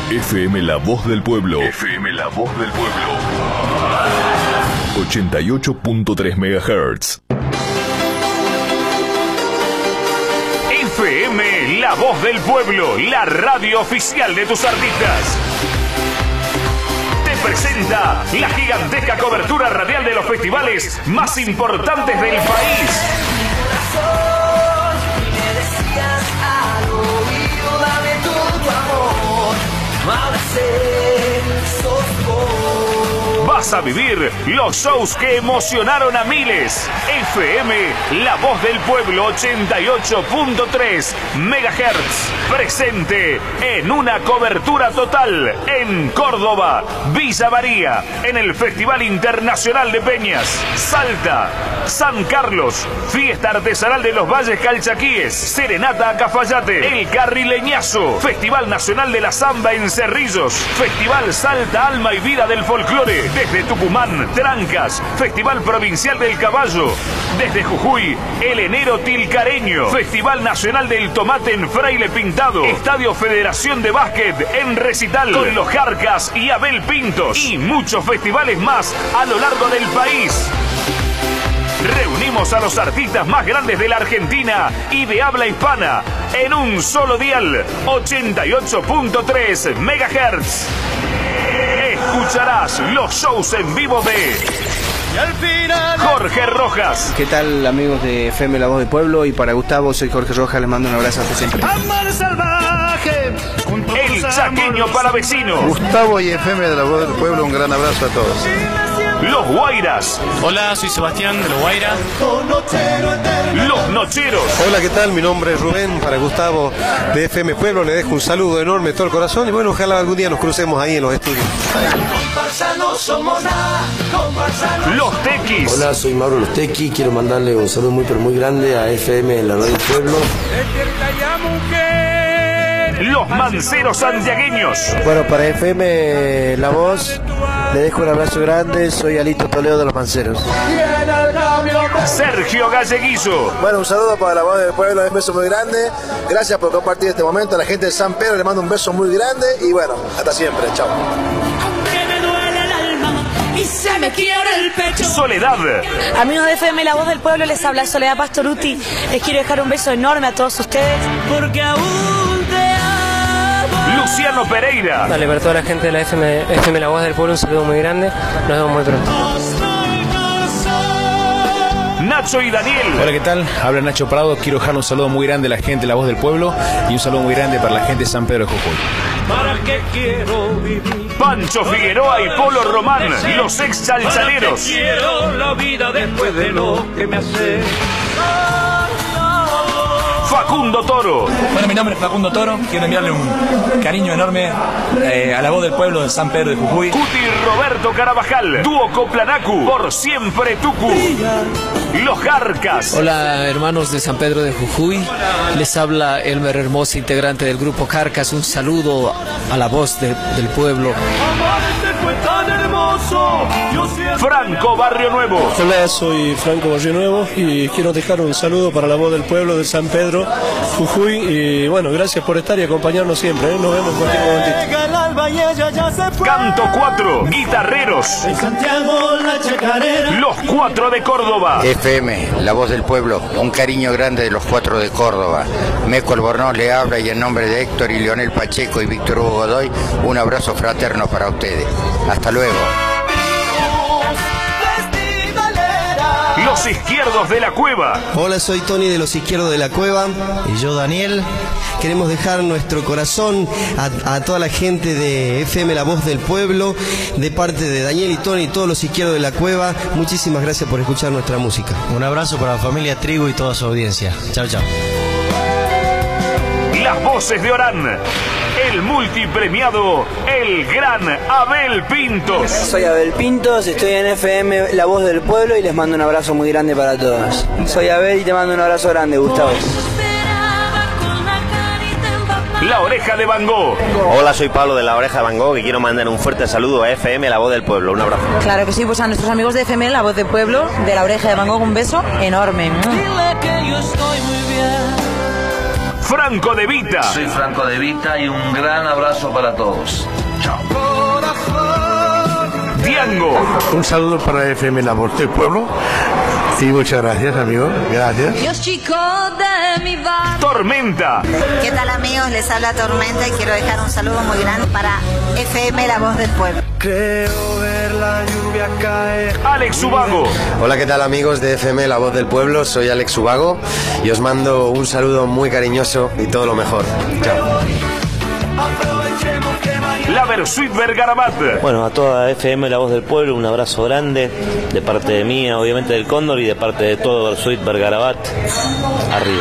FM La Voz del Pueblo. FM La Voz del Pueblo. 88.3 MHz. FM La Voz del Pueblo, la radio oficial de tus artistas. Te presenta la gigantesca cobertura radial de los festivales más importantes del país. Vas a vivir los shows que emocionaron a miles. FM La Voz del Pueblo 88.3 MHz. Presente en una cobertura total en Córdoba, Villa María, en el Festival Internacional de Peñas, Salta, San Carlos, Fiesta Artesanal de los Valles Calchaquíes, Serenata a Cafayate, El Carrileñazo, Festival Nacional de la Zamba en Cerrillos, Festival Salta, Alma y Vida del Folclore, desde Tucumán, Trancas, Festival Provincial del Caballo, desde Jujuy, El Enero Tilcareño, Festival Nacional del Tomate en Fraile Pintado, Estadio Federación de Básquet en Recital, con los Jarcas y Abel Pintos, y muchos festivales más a lo largo del país. Reunimos a los artistas más grandes de la Argentina y de habla hispana en un solo dial, 88.3 MHz. Escucharás los shows en vivo de Jorge Rojas. ¿Qué tal, amigos de FM La Voz del Pueblo? Y para Gustavo, soy Jorge Rojas, les mando un abrazo hasta siempre. El Chaqueño Palavecino. Gustavo y FM de La Voz del Pueblo, un gran abrazo a todos. Los Guairas. Hola, soy Sebastián de Los Guairas. Los Nocheros. Hola, ¿qué tal? Mi nombre es Rubén. Para Gustavo de FM Pueblo le dejo un saludo enorme de todo el corazón. Y bueno, ojalá algún día nos crucemos ahí en los estudios. Los Tequis. Hola, soy Mauro Los Tequis. Quiero mandarle un saludo muy pero muy grande a FM La Radio del Pueblo. Los Manceros Santiagueños. Bueno, para FM La Voz le dejo un abrazo grande. Soy Alito Toledo de Los Manceros. Sergio Galleguizo. Bueno, un saludo para La Voz del Pueblo, un beso muy grande. Gracias por compartir este momento. A la gente de San Pedro le mando un beso muy grande. Y bueno, hasta siempre, chao. Y se me quiebra el pecho. Soledad. Amigos de FM La Voz del Pueblo, les habla Soledad Pastoruti. Les quiero dejar un beso enorme a todos ustedes. Porque aún te amo. Luciano Pereira. Dale, para toda la gente de la FM La Voz del Pueblo, un saludo muy grande. Nos vemos muy pronto. Nacho y Daniel. Hola, ¿qué tal? Habla Nacho Prado. Quiero dejar un saludo muy grande a la gente de La Voz del Pueblo y un saludo muy grande para la gente de San Pedro de Jujuy. ¿Para qué quiero vivir? Pancho Figueroa y Polo Román, los ex chalchaleros. Quiero la vida después de lo que me hace. Facundo Toro. Bueno, mi nombre es Facundo Toro. Quiero enviarle un cariño enorme a La Voz del Pueblo de San Pedro de Jujuy. Cuti Roberto Carabajal, dúo Coplanacu, por siempre Tucu. Los Jarcas. Hola, hermanos de San Pedro de Jujuy. Les habla Elmer Hermosa, integrante del grupo Jarcas. Un saludo a La Voz del Pueblo. Franco Barrio Nuevo. Hola, soy Franco Barrio Nuevo y quiero dejar un saludo para La Voz del Pueblo de San Pedro, Jujuy. Y bueno, gracias por estar y acompañarnos siempre, ¿eh? Nos vemos en cualquier momentito. Canto 4, guitarreros. Los 4 de Córdoba. FM, La Voz del Pueblo, un cariño grande de los 4 de Córdoba. Meco Albornoz le habla y en nombre de Héctor y Leonel Pacheco y Víctor Hugo Godoy, un abrazo fraterno para ustedes. Hasta luego. Los Izquierdos de la Cueva. Hola, soy Tony de Los Izquierdos de la Cueva. Y yo, Daniel. Queremos dejar nuestro corazón a toda la gente de FM La Voz del Pueblo, de parte de Daniel y Tony y todos los Izquierdos de la Cueva. Muchísimas gracias por escuchar nuestra música. Un abrazo para la familia Trigo y toda su audiencia. Chao, chao. Las voces de Orán. El multipremiado, el gran Abel Pintos. Soy Abel Pintos, estoy en FM La Voz del Pueblo y les mando un abrazo muy grande para todos. Soy Abel y te mando un abrazo grande, Gustavo. La Oreja de Van Gogh. Hola, soy Pablo de La Oreja de Van Gogh y quiero mandar un fuerte saludo a FM La Voz del Pueblo. Un abrazo. Claro que sí, pues a nuestros amigos de FM La Voz del Pueblo, de La Oreja de Van Gogh, un beso enorme. Dile que yo estoy muy bien. Franco De Vita. Soy Franco De Vita y un gran abrazo para todos. Chao. Diango. Un saludo para FM La Voz del Pueblo. Y muchas gracias, amigo. Gracias. Dios chico de mi barrio. Tormenta. ¿Qué tal, amigos? Les habla Tormenta y quiero dejar un saludo muy grande para FM La Voz del Pueblo. Creo ver la lluvia caer. Alex Ubago. Hola, ¿qué tal, amigos de FM La Voz del Pueblo? Soy Alex Ubago y os mando un saludo muy cariñoso y todo lo mejor. Chao. La Versuit Vergarabat. Bueno, a toda FM La Voz del Pueblo, un abrazo grande de parte de mí, obviamente del Cóndor, y de parte de todo Versuit Vergarabat. Arriba.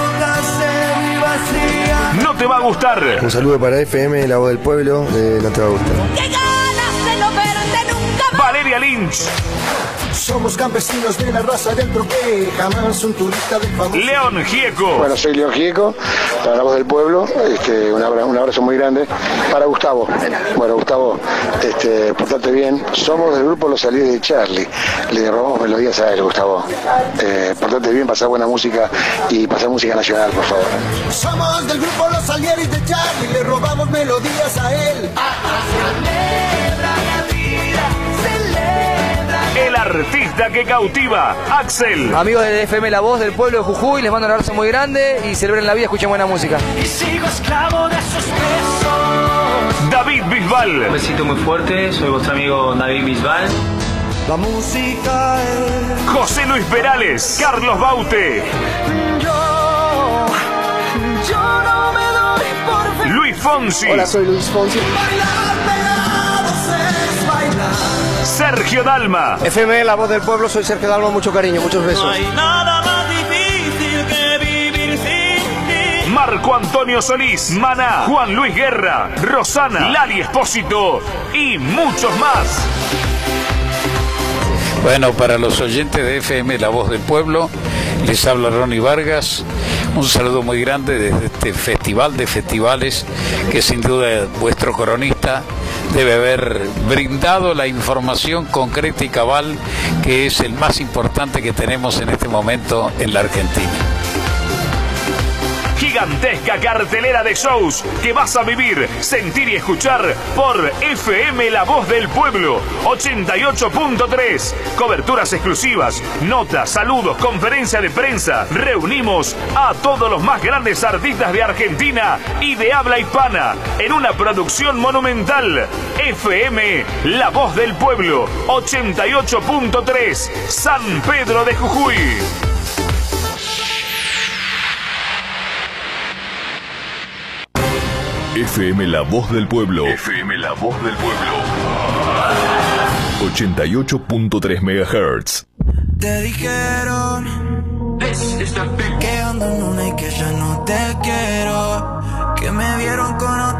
No te va a gustar. Un saludo para FM La Voz del Pueblo, no te va a gustar. ¡Qué ganas de no verte nunca más! Valeria Lynch. Somos campesinos de la raza del troque, jamás un turista del famoso. León Gieco. Bueno, soy León Gieco, para La Voz del Pueblo, un abrazo muy grande. Para Gustavo, bueno, Gustavo, portate bien. Somos del grupo Los Salieres de Charlie, le robamos melodías a él, Gustavo. Portate bien, pasar buena música y pasar música nacional, por favor. Somos del grupo Los Salieres de Charlie, le robamos melodías a él. Celebra la vida, celebra. El artista que cautiva, Axel. Amigos de FM La Voz del Pueblo de Jujuy, les mando un abrazo muy grande y celebren la vida, escuchen buena música. Y sigo esclavo de sus besos. David Bisbal. Un besito muy fuerte, soy vuestro amigo David Bisbal. La música es... José Luis Perales. Carlos Baute. Yo no me doy por ver. Luis Fonsi. Hola, soy Luis Fonsi. Sergio Dalma. FM La Voz del Pueblo, soy Sergio Dalma, mucho cariño, muchos besos. No hay nada más difícil que vivir sin ti. Marco Antonio Solís. Maná. Juan Luis Guerra. Rosana. Lali Espósito. Y muchos más. Bueno, para los oyentes de FM La Voz del Pueblo, les habla Ronnie Vargas. Un saludo muy grande desde este festival de festivales que sin duda vuestro cronista debe haber brindado la información concreta y cabal, que es el más importante que tenemos en este momento en la Argentina. Gigantesca cartelera de shows que vas a vivir, sentir y escuchar por FM La Voz del Pueblo 88.3. Coberturas exclusivas, notas, saludos, conferencia de prensa. Reunimos a todos los más grandes artistas de Argentina y de habla hispana en una producción monumental. FM La Voz del Pueblo 88.3, San Pedro de Jujuy. FM La Voz del Pueblo. FM La Voz del Pueblo. 88.3 MHz. Te dijeron que ando en una y que ya no te quiero, que me vieron con